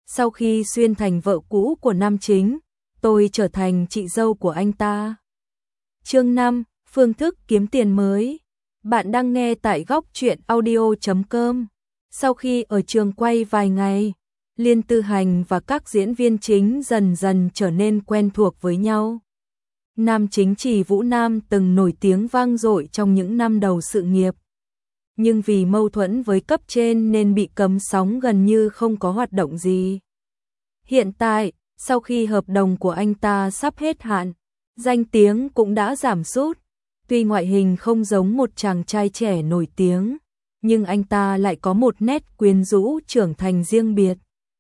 Sau khi xuyên thành vợ cũ của nam chính, tôi trở thành chị dâu của anh ta. Chương 5, phương thức kiếm tiền mới. Bạn đang nghe tại góc truyện audio.com. Sau khi ở trường quay vài ngày, Liên Tư Hành và các diễn viên chính dần dần trở nên quen thuộc với nhau. Nam chính Chỉ Vũ Nam từng nổi tiếng vang dội trong những năm đầu sự nghiệp. Nhưng vì mâu thuẫn với cấp trên nên bị cấm sóng, gần như không có hoạt động gì. Hiện tại, sau khi hợp đồng của anh ta sắp hết hạn, danh tiếng cũng đã giảm sút. Tuy ngoại hình không giống một chàng trai trẻ nổi tiếng, nhưng anh ta lại có một nét quyến rũ trưởng thành riêng biệt.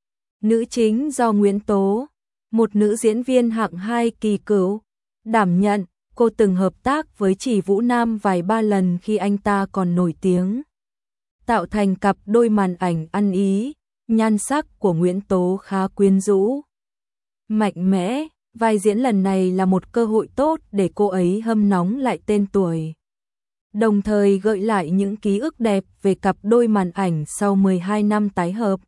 Nữ chính do Nguyễn Tố, một nữ diễn viên hạng 2 kỳ cựu, đảm nhận. Cô từng hợp tác với Chỉ Vũ Nam vài ba lần khi anh ta còn nổi tiếng, tạo thành cặp đôi màn ảnh ăn ý. Nhan sắc của Nguyễn Tố khá quyến rũ, mạnh mẽ. Vai diễn lần này là một cơ hội tốt để cô ấy hâm nóng lại tên tuổi, đồng thời gợi lại những ký ức đẹp về cặp đôi màn ảnh sau 12 năm tái hợp.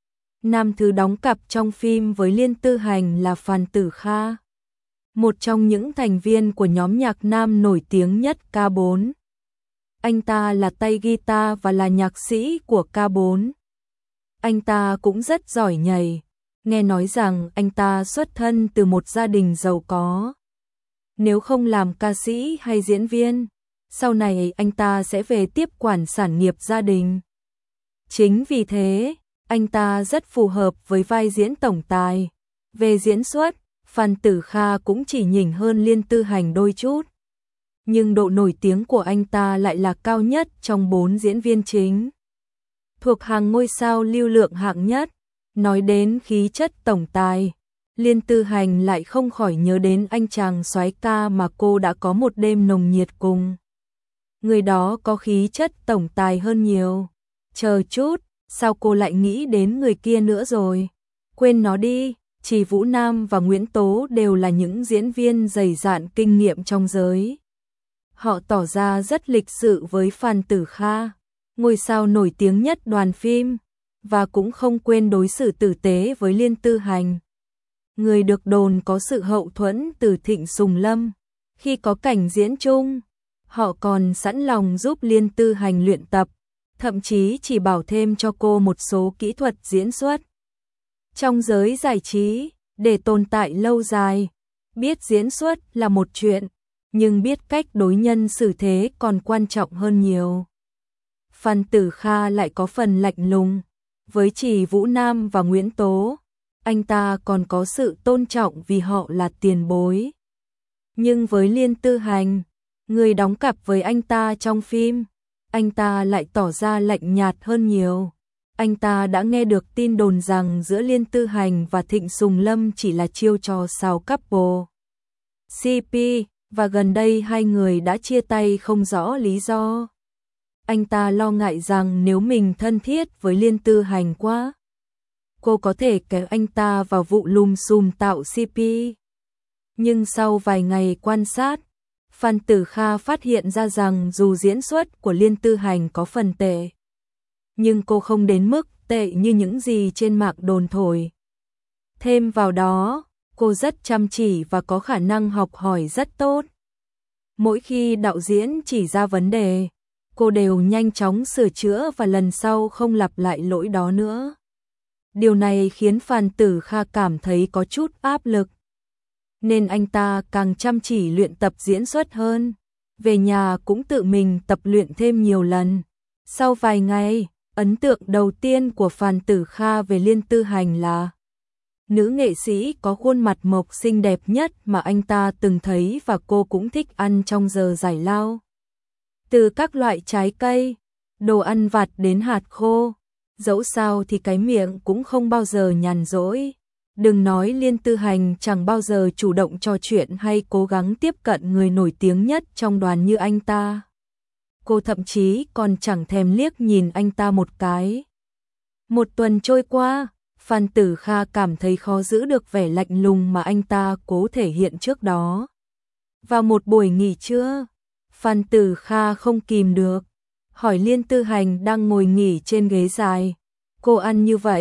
Nam thứ đóng cặp trong phim với Liên Tư Hành là Phan Tử Kha, một trong những thành viên của nhóm nhạc nam nổi tiếng nhất K4. Anh ta là tay guitar và là nhạc sĩ của K4. Anh ta cũng rất giỏi nhảy. Nghe nói rằng anh ta xuất thân từ một gia đình giàu có. Nếu không làm ca sĩ hay diễn viên, sau này anh ta sẽ về tiếp quản sản nghiệp gia đình. Chính vì thế, anh ta rất phù hợp với vai diễn tổng tài. Về diễn xuất, Phan Tử Kha cũng chỉ nhỉnh hơn Liên Tư Hành đôi chút. Nhưng độ nổi tiếng của anh ta lại là cao nhất trong 4 diễn viên chính, thuộc hàng ngôi sao lưu lượng hạng nhất. Nói đến khí chất tổng tài, Liên Tư Hành lại không khỏi nhớ đến anh chàng soái ca mà cô đã có một đêm nồng nhiệt cùng. Người đó có khí chất tổng tài hơn nhiều. Chờ chút, sao cô lại nghĩ đến người kia nữa rồi? Quên nó đi, Chỉ Vũ Nam và Nguyễn Tố đều là những diễn viên dày dạn kinh nghiệm trong giới. Họ tỏ ra rất lịch sự với Phan Tử Kha, ngôi sao nổi tiếng nhất đoàn phim, và cũng không quên đối xử tử tế với Liên Tư Hành. Người được đồn có sự hậu thuẫn từ Thịnh Sùng Lâm. Khi có cảnh diễn chung, họ còn sẵn lòng giúp Liên Tư Hành luyện tập, thậm chí chỉ bảo thêm cho cô một số kỹ thuật diễn xuất. Trong giới giải trí, để tồn tại lâu dài, biết diễn xuất là một chuyện, nhưng biết cách đối nhân xử thế còn quan trọng hơn nhiều. Phan Tử Kha lại có phần lạnh lùng. Với Chỉ Vũ Nam và Nguyễn Tố, anh ta còn có sự tôn trọng vì họ là tiền bối. Nhưng với Liên Tư Hành, người đóng cặp với anh ta trong phim, anh ta lại tỏ ra lạnh nhạt hơn nhiều. Anh ta đã nghe được tin đồn rằng giữa Liên Tư Hành và Thịnh Sùng Lâm chỉ là chiêu trò xào couple CP, và gần đây hai người đã chia tay không rõ lý do. Anh ta lo ngại rằng nếu mình thân thiết với Liên Tư Hành quá, cô có thể kéo anh ta vào vụ lùm xùm tạo CP. Nhưng sau vài ngày quan sát, Phan Tử Kha phát hiện ra rằng dù diễn xuất của Liên Tư Hành có phần tệ, nhưng cô không đến mức tệ như những gì trên mạng đồn thổi. Thêm vào đó, cô rất chăm chỉ và có khả năng học hỏi rất tốt. Mỗi khi đạo diễn chỉ ra vấn đề, cô đều nhanh chóng sửa chữa và lần sau không lặp lại lỗi đó nữa. Điều này khiến Phan Tử Kha cảm thấy có chút áp lực, nên anh ta càng chăm chỉ luyện tập diễn xuất hơn. Về nhà cũng tự mình tập luyện thêm nhiều lần. Sau vài ngày, ấn tượng đầu tiên của Phan Tử Kha về Liên Tư Hành là nữ nghệ sĩ có khuôn mặt mộc xinh đẹp nhất mà anh ta từng thấy, và cô cũng thích ăn trong giờ giải lao. Từ các loại trái cây, đồ ăn vặt đến hạt khô, dẫu sao thì cái miệng cũng không bao giờ nhàn rỗi. Đừng nói Liên Tư Hành chẳng bao giờ chủ động trò chuyện hay cố gắng tiếp cận người nổi tiếng nhất trong đoàn như anh ta. Cô thậm chí còn chẳng thèm liếc nhìn anh ta một cái. Một tuần trôi qua, Phan Tử Kha cảm thấy khó giữ được vẻ lạnh lùng mà anh ta cố thể hiện trước đó. Vào một buổi nghỉ trưa, Phan Tử Kha không kìm được, hỏi Liên Tư Hành đang ngồi nghỉ trên ghế dài. Cô ăn như vậy,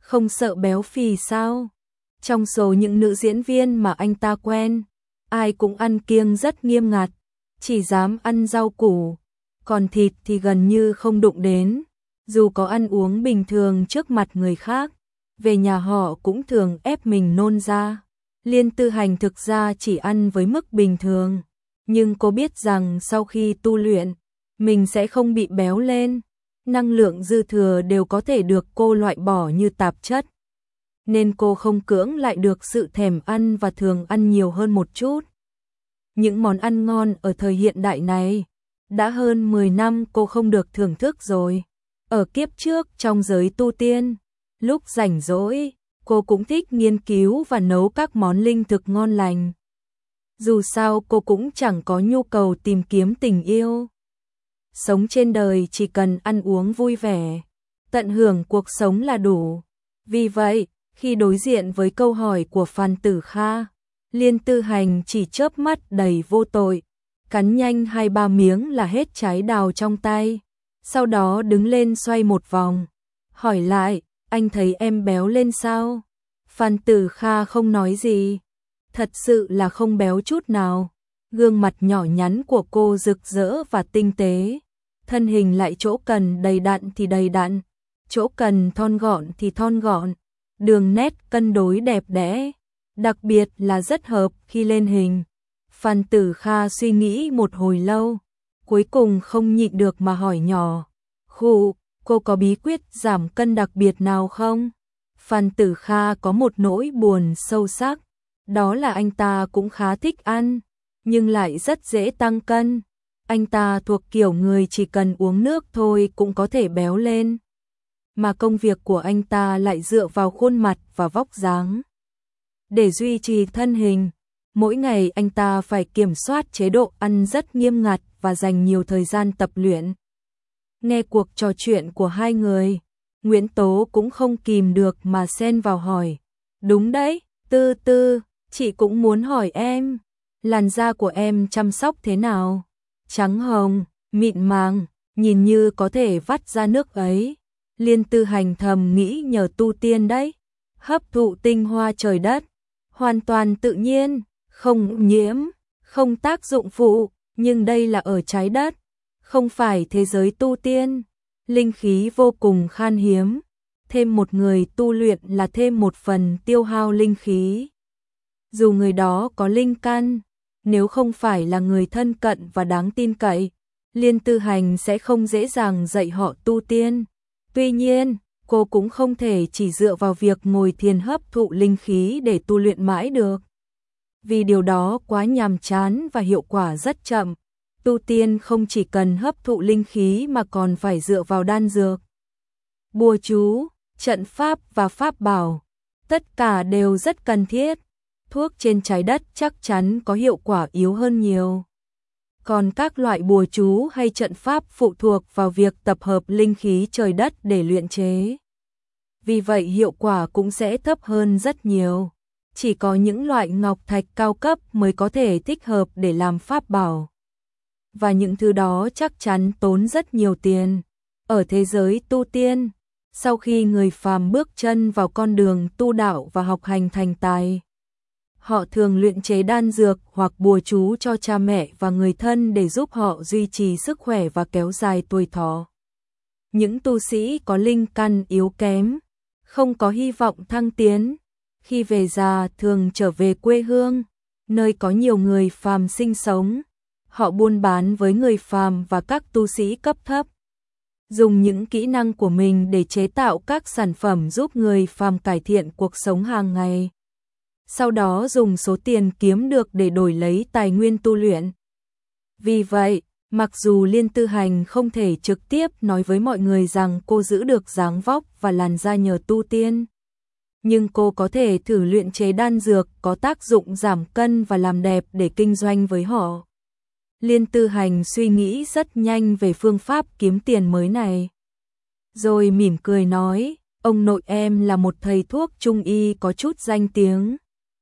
Không sợ béo phì sao? Trong số những nữ diễn viên mà anh ta quen, ai cũng ăn kiêng rất nghiêm ngặt, chỉ dám ăn rau củ, còn thịt thì gần như không đụng đến. Dù có ăn uống bình thường trước mặt người khác, về nhà họ cũng thường ép mình nôn ra. Liên Tư Hành thực ra chỉ ăn với mức bình thường, nhưng cô biết rằng sau khi tu luyện, mình sẽ không bị béo lên. Năng lượng dư thừa đều có thể được cô loại bỏ như tạp chất, nên cô không cưỡng lại được sự thèm ăn và thường ăn nhiều hơn một chút. Những món ăn ngon ở thời hiện đại này, đã hơn 10 năm cô không được thưởng thức rồi. Ở kiếp trước trong giới tu tiên, lúc rảnh rỗi, cô cũng thích nghiên cứu và nấu các món linh thực ngon lành. Dù sao cô cũng chẳng có nhu cầu tìm kiếm tình yêu. Sống trên đời chỉ cần ăn uống vui vẻ, tận hưởng cuộc sống là đủ. Vì vậy, khi đối diện với câu hỏi của Phan Tử Kha, Liên Tư Hành chỉ chớp mắt đầy vô tội, cắn nhanh 2-3 miếng là hết trái đào trong tay. Sau đó đứng lên xoay một vòng, hỏi lại, anh thấy em béo lên sao? Phan Tử Kha không nói gì, thật sự là không béo chút nào. Gương mặt nhỏ nhắn của cô rực rỡ và tinh tế, thân hình lại chỗ cần đầy đặn thì đầy đặn, chỗ cần thon gọn thì thon gọn, đường nét cân đối đẹp đẽ, đặc biệt là rất hợp khi lên hình. Phan Tử Kha suy nghĩ một hồi lâu, cuối cùng không nhịn được mà hỏi nhỏ, "Khụ, cô có bí quyết giảm cân đặc biệt nào không?" Phan Tử Kha có một nỗi buồn sâu sắc, đó là anh ta cũng khá thích ăn, nhưng lại rất dễ tăng cân. Anh ta thuộc kiểu người chỉ cần uống nước thôi cũng có thể béo lên, mà công việc của anh ta lại dựa vào khuôn mặt và vóc dáng. Để duy trì thân hình, mỗi ngày anh ta phải kiểm soát chế độ ăn rất nghiêm ngặt và dành nhiều thời gian tập luyện. Nghe cuộc trò chuyện của hai người, Nguyễn Tố cũng không kìm được mà xen vào hỏi, "Đúng đấy, Tư Tư, chị cũng muốn hỏi em, làn da của em chăm sóc thế nào? Trắng hồng, mịn màng, nhìn như có thể vắt ra nước ấy." Liên Tư Hành thầm nghĩ nhờ tu tiên đấy, hấp thụ tinh hoa trời đất, hoàn toàn tự nhiên, không nhiễm, không tác dụng phụ, nhưng đây là ở trái đất, không phải thế giới tu tiên, linh khí vô cùng khan hiếm, thêm một người tu luyện là thêm một phần tiêu hao linh khí. Dù người đó có linh căn, nếu không phải là người thân cận và đáng tin cậy, Liên Tư Hành sẽ không dễ dàng dạy họ tu tiên. Tuy nhiên, cô cũng không thể chỉ dựa vào việc ngồi thiền hấp thụ linh khí để tu luyện mãi được, vì điều đó quá nhàm chán và hiệu quả rất chậm. Tu tiên không chỉ cần hấp thụ linh khí mà còn phải dựa vào đan dược, bùa chú, trận pháp và pháp bảo. Tất cả đều rất cần thiết. Thuốc trên trái đất chắc chắn có hiệu quả yếu hơn nhiều. Còn các loại bùa chú hay trận pháp phụ thuộc vào việc tập hợp linh khí trời đất để luyện chế. Vì vậy hiệu quả cũng sẽ thấp hơn rất nhiều. Chỉ có những loại ngọc thạch cao cấp mới có thể thích hợp để làm pháp bảo. Và những thứ đó chắc chắn tốn rất nhiều tiền. Ở thế giới tu tiên, sau khi người phàm bước chân vào con đường tu đạo và học hành thành tài, họ thường luyện chế đan dược hoặc bùa chú cho cha mẹ và người thân để giúp họ duy trì sức khỏe và kéo dài tuổi thọ. Những tu sĩ có linh căn yếu kém, không có hy vọng thăng tiến, khi về già thường trở về quê hương, nơi có nhiều người phàm sinh sống. Họ buôn bán với người phàm và các tu sĩ cấp thấp, dùng những kỹ năng của mình để chế tạo các sản phẩm giúp người phàm cải thiện cuộc sống hàng ngày. Sau đó dùng số tiền kiếm được để đổi lấy tài nguyên tu luyện. Vì vậy, mặc dù Liên Tư Hành không thể trực tiếp nói với mọi người rằng cô giữ được dáng vóc và làn da nhờ tu tiên, nhưng cô có thể thử luyện chế đan dược có tác dụng giảm cân và làm đẹp để kinh doanh với họ. Liên Tư Hành suy nghĩ rất nhanh về phương pháp kiếm tiền mới này, rồi mỉm cười nói, ông nội em là một thầy thuốc trung y có chút danh tiếng.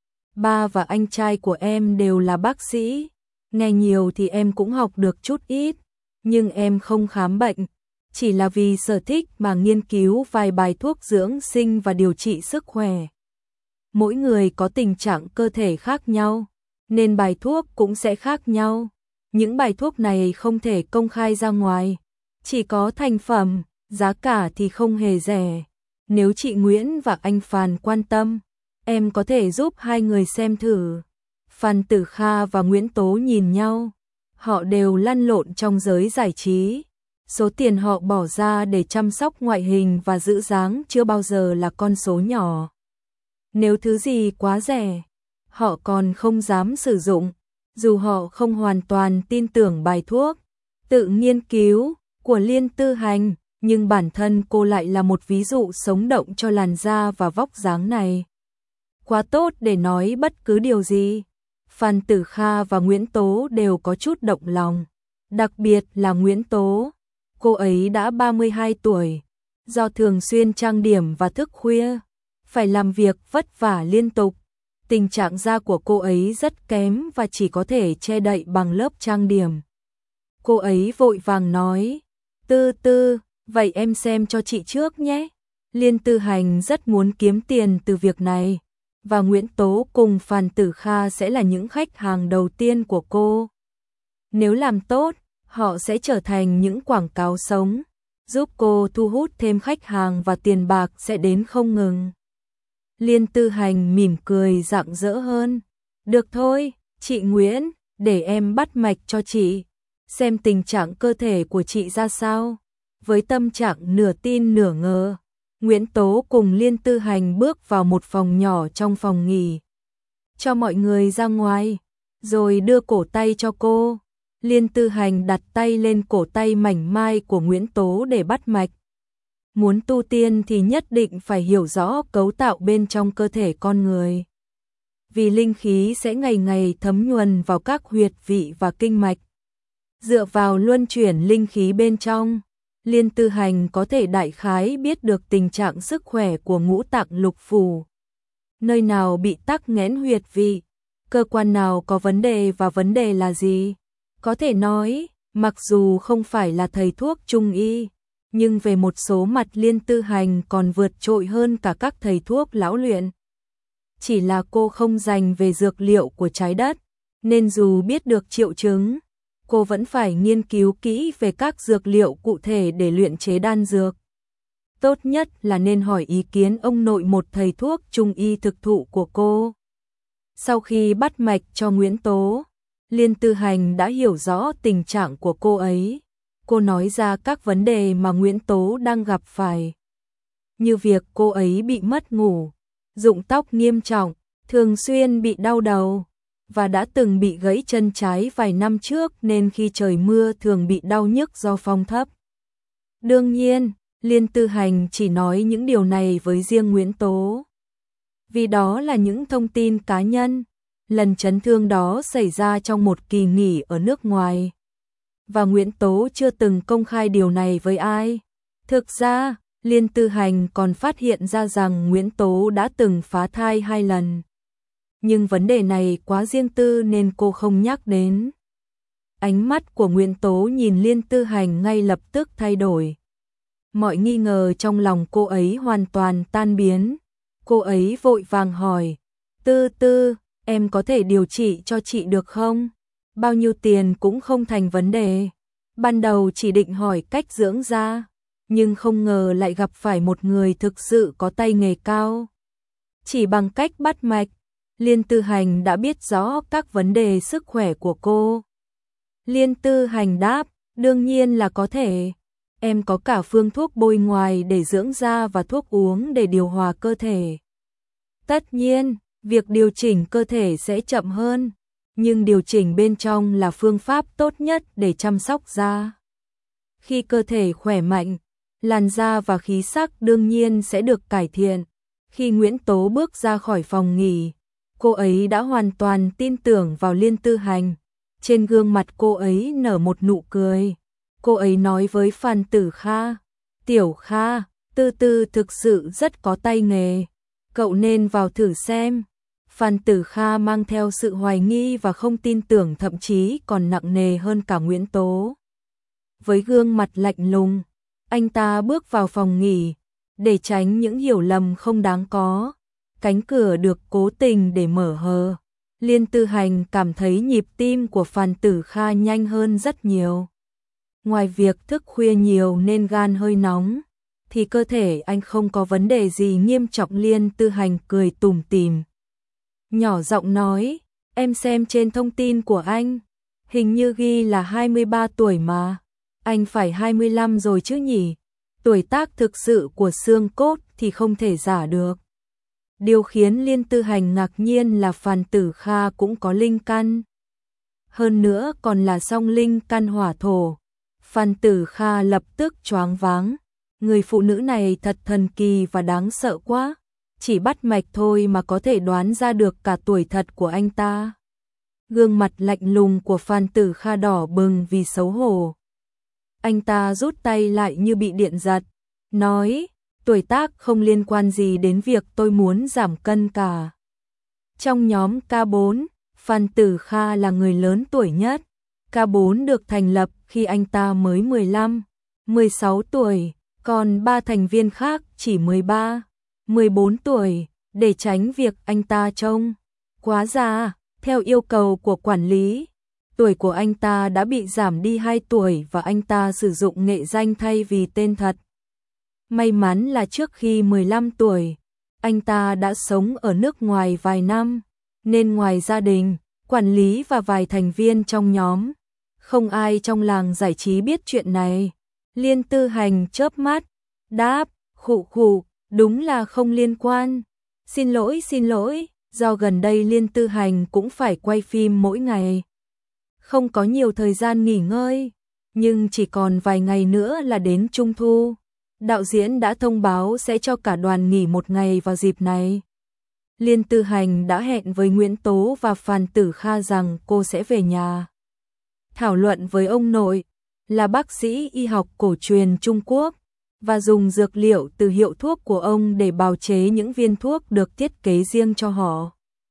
Ba và anh trai của em đều là bác sĩ, nghe nhiều thì em cũng học được chút ít, nhưng em không khám bệnh, chỉ là vì sở thích mà nghiên cứu vài bài thuốc dưỡng sinh và điều trị sức khỏe. Mỗi người có tình trạng cơ thể khác nhau, nên bài thuốc cũng sẽ khác nhau. Những bài thuốc này không thể công khai ra ngoài, chỉ có thành phẩm, giá cả thì không hề rẻ. Nếu chị Nguyễn và anh Phan quan tâm, em có thể giúp hai người xem thử. Phan Tử Kha và Nguyễn Tố nhìn nhau, họ đều lăn lộn trong giới giải trí. Số tiền họ bỏ ra để chăm sóc ngoại hình và giữ dáng chưa bao giờ là con số nhỏ. Nếu thứ gì quá rẻ, họ còn không dám sử dụng, dù họ không hoàn toàn tin tưởng bài thuốc tự nghiên cứu của Liên Tư Hành, nhưng bản thân cô lại là một ví dụ sống động cho làn da và vóc dáng này. Quá tốt để nói bất cứ điều gì. Phan Tử Kha và Nguyễn Tố đều có chút động lòng, đặc biệt là Nguyễn Tố. Cô ấy đã 32 tuổi, do thường xuyên trang điểm và thức khuya, phải làm việc vất vả liên tục. Tình trạng da của cô ấy rất kém và chỉ có thể che đậy bằng lớp trang điểm. Cô ấy vội vàng nói, Tư, vậy em xem cho chị trước nhé. Liên Tư Hành rất muốn kiếm tiền từ việc này, và Nguyễn Tố cùng Phan Tử Kha sẽ là những khách hàng đầu tiên của cô. Nếu làm tốt, họ sẽ trở thành những quảng cáo sống, giúp cô thu hút thêm khách hàng và tiền bạc sẽ đến không ngừng. Liên Tư Hành mỉm cười rạng rỡ hơn. Được thôi, chị Nguyễn, để em bắt mạch cho chị, xem tình trạng cơ thể của chị ra sao. Với tâm trạng nửa tin nửa ngờ, Nguyễn Tố cùng Liên Tư Hành bước vào một phòng nhỏ trong phòng nghỉ. Cho mọi người ra ngoài, rồi đưa cổ tay cho cô. Liên Tư Hành đặt tay lên cổ tay mảnh mai của Nguyễn Tố để bắt mạch. Muốn tu tiên thì nhất định phải hiểu rõ cấu tạo bên trong cơ thể con người. Vì linh khí sẽ ngày ngày thấm nhuần vào các huyệt vị và kinh mạch. Dựa vào luân chuyển linh khí bên trong, Liên Tư Hành có thể đại khái biết được tình trạng sức khỏe của ngũ tạng lục phủ. Nơi nào bị tắc nghẽn huyệt vị, cơ quan nào có vấn đề và vấn đề là gì. Có thể nói, mặc dù không phải là thầy thuốc trung y, nhưng về một số mặt Liên Tư Hành còn vượt trội hơn cả các thầy thuốc lão luyện. Chỉ là cô không dành về dược liệu của trái đất, nên dù biết được triệu chứng, cô vẫn phải nghiên cứu kỹ về các dược liệu cụ thể để luyện chế đan dược. Tốt nhất là nên hỏi ý kiến ông nội một thầy thuốc trung y thực thụ của cô. Sau khi bắt mạch cho Nguyễn Tố, Liên Tư Hành đã hiểu rõ tình trạng của cô ấy. Cô nói ra các vấn đề mà Nguyễn Tố đang gặp phải. Như việc cô ấy bị mất ngủ, rụng tóc nghiêm trọng, thường xuyên bị đau đầu, và đã từng bị gãy chân trái vài năm trước nên khi trời mưa thường bị đau nhức do phong thấp. Đương nhiên, Liên Tư Hành chỉ nói những điều này với riêng Nguyễn Tố. Vì đó là những thông tin cá nhân. Lần chấn thương đó xảy ra trong một kỳ nghỉ ở nước ngoài. Và Nguyễn Tố chưa từng công khai điều này với ai. Thực ra, Liên Tư Hành còn phát hiện ra rằng Nguyễn Tố đã từng phá thai 2 lần. Nhưng vấn đề này quá riêng tư nên cô không nhắc đến. Ánh mắt của Nguyễn Tố nhìn Liên Tư Hành ngay lập tức thay đổi. Mọi nghi ngờ trong lòng cô ấy hoàn toàn tan biến. Cô ấy vội vàng hỏi, Tư, em có thể điều trị cho chị được không? Bao nhiêu tiền cũng không thành vấn đề. Ban đầu chỉ định hỏi cách dưỡng da, nhưng không ngờ lại gặp phải một người thực sự có tay nghề cao. Chỉ bằng cách bắt mạch, Liên Tư Hành đã biết rõ các vấn đề sức khỏe của cô. Liên Tư Hành đáp, đương nhiên là có thể. Em có cả phương thuốc bôi ngoài để dưỡng da và thuốc uống để điều hòa cơ thể. Tất nhiên, việc điều chỉnh cơ thể sẽ chậm hơn, nhưng điều chỉnh bên trong là phương pháp tốt nhất để chăm sóc da. Khi cơ thể khỏe mạnh, làn da và khí sắc đương nhiên sẽ được cải thiện. Khi Nguyễn Tố bước ra khỏi phòng nghỉ, cô ấy đã hoàn toàn tin tưởng vào Liên Tư Hành. Trên gương mặt cô ấy nở một nụ cười. Cô ấy nói với Phan Tử Kha, Tiểu Kha, Tư thực sự rất có tay nghề. Cậu nên vào thử xem. Phan Tử Kha mang theo sự hoài nghi và không tin tưởng, thậm chí còn nặng nề hơn cả Nguyễn Tố. Với gương mặt lạnh lùng, Anh ta bước vào phòng nghỉ, để tránh những hiểu lầm không đáng có. Cánh cửa được cố tình để mở hờ. Liên Tư Hành cảm thấy nhịp tim của Phan Tử Kha nhanh hơn rất nhiều. Ngoài việc thức khuya nhiều nên gan hơi nóng, thì cơ thể anh không có vấn đề gì nghiêm trọng. Liên Tư Hành cười tủm tỉm, nhỏ giọng nói, em xem trên thông tin của anh, hình như ghi là 23 tuổi mà, anh phải 25 rồi chứ nhỉ? Tuổi tác thực sự của xương cốt thì không thể giả được. Điều khiến Liên Tư Hành ngạc nhiên là Phan Tử Kha cũng có linh căn. Hơn nữa còn là song linh căn hỏa thổ. Phan Tử Kha lập tức choáng váng. Người phụ nữ này thật thần kỳ và đáng sợ quá. Chỉ bắt mạch thôi mà có thể đoán ra được cả tuổi thật của anh ta. Gương mặt lạnh lùng của Phan Tử Kha đỏ bừng vì xấu hổ. Anh ta rút tay lại như bị điện giật, nói, tuổi tác không liên quan gì đến việc tôi muốn giảm cân cả. Trong nhóm K4, Phan Tử Kha là người lớn tuổi nhất. K4 được thành lập khi anh ta mới 15, 16 tuổi, còn 3 thành viên khác chỉ 13, 14 tuổi, để tránh việc anh ta trông quá già. Theo yêu cầu của quản lý, tuổi của anh ta đã bị giảm đi 2 tuổi và anh ta sử dụng nghệ danh thay vì tên thật. May mắn là trước khi 15 tuổi, anh ta đã sống ở nước ngoài vài năm, nên ngoài gia đình, quản lý và vài thành viên trong nhóm, không ai trong làng giải trí biết chuyện này. Liên Tư Hành chớp mắt, đáp, khụ khụ, đúng là không liên quan. Xin lỗi, do gần đây Liên Tư Hành cũng phải quay phim mỗi ngày. Không có nhiều thời gian nghỉ ngơi, nhưng chỉ còn vài ngày nữa là đến Trung thu. Đạo diễn đã thông báo sẽ cho cả đoàn nghỉ một ngày vào dịp này. Liên Tư Hành đã hẹn với Nguyễn Tố và Phan Tử Kha rằng cô sẽ về nhà thảo luận với ông nội, là bác sĩ y học cổ truyền Trung Quốc, và dùng dược liệu từ hiệu thuốc của ông để bào chế những viên thuốc được thiết kế riêng cho họ.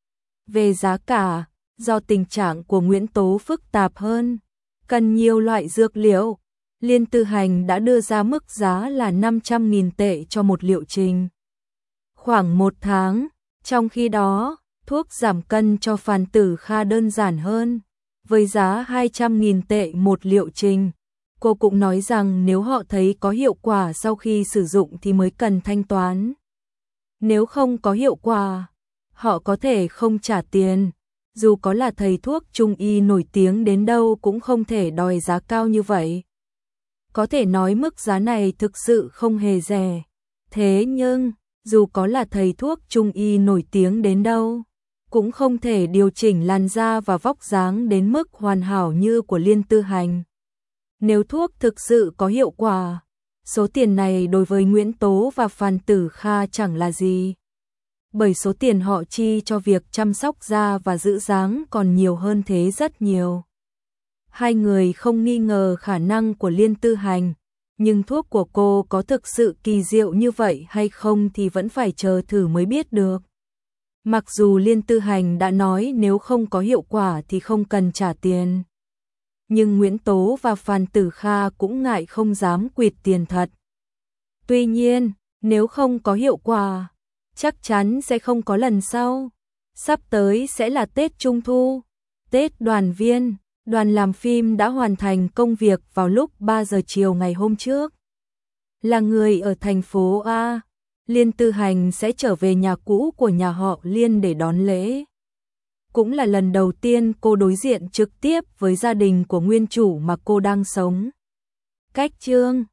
Về giá cả, do tình trạng của Nguyễn Tố phức tạp hơn, cần nhiều loại dược liệu, Liên Tư Hành đã đưa ra mức giá là 500.000 tệ cho một liệu trình. Khoảng 1 tháng, trong khi đó, thuốc giảm cân cho Phan Tử Kha đơn giản hơn, với giá 200.000 tệ một liệu trình. Cô cũng nói rằng nếu họ thấy có hiệu quả sau khi sử dụng thì mới cần thanh toán. Nếu không có hiệu quả, họ có thể không trả tiền. Dù có là thầy thuốc trung y nổi tiếng đến đâu cũng không thể đòi giá cao như vậy. Có thể nói mức giá này thực sự không hề rẻ. Thế nhưng, dù có là thầy thuốc trung y nổi tiếng đến đâu, cũng không thể điều chỉnh làn da và vóc dáng đến mức hoàn hảo như của Liên Tư Hành. Nếu thuốc thực sự có hiệu quả, số tiền này đối với Nguyễn Tố và Phan Tử Kha chẳng là gì. Bởi số tiền họ chi cho việc chăm sóc da và giữ dáng còn nhiều hơn thế rất nhiều. Hai người không nghi ngờ khả năng của Liên Tư Hành, nhưng thuốc của cô có thực sự kỳ diệu như vậy hay không thì vẫn phải chờ thử mới biết được. Mặc dù Liên Tư Hành đã nói nếu không có hiệu quả thì không cần trả tiền, nhưng Nguyễn Tố và Phan Tử Kha cũng ngại không dám quỵt tiền thật. Tuy nhiên, nếu không có hiệu quả, chắc chắn sẽ không có lần sau. Sắp tới sẽ là Tết Trung thu, Tết đoàn viên, đoàn làm phim đã hoàn thành công việc vào lúc 3 giờ chiều ngày hôm trước. Là người ở thành phố A, Liên Tư Hành sẽ trở về nhà cũ của nhà họ Liên để đón lễ. Cũng là lần đầu tiên cô đối diện trực tiếp với gia đình của nguyên chủ mà cô đang sống. Cách chương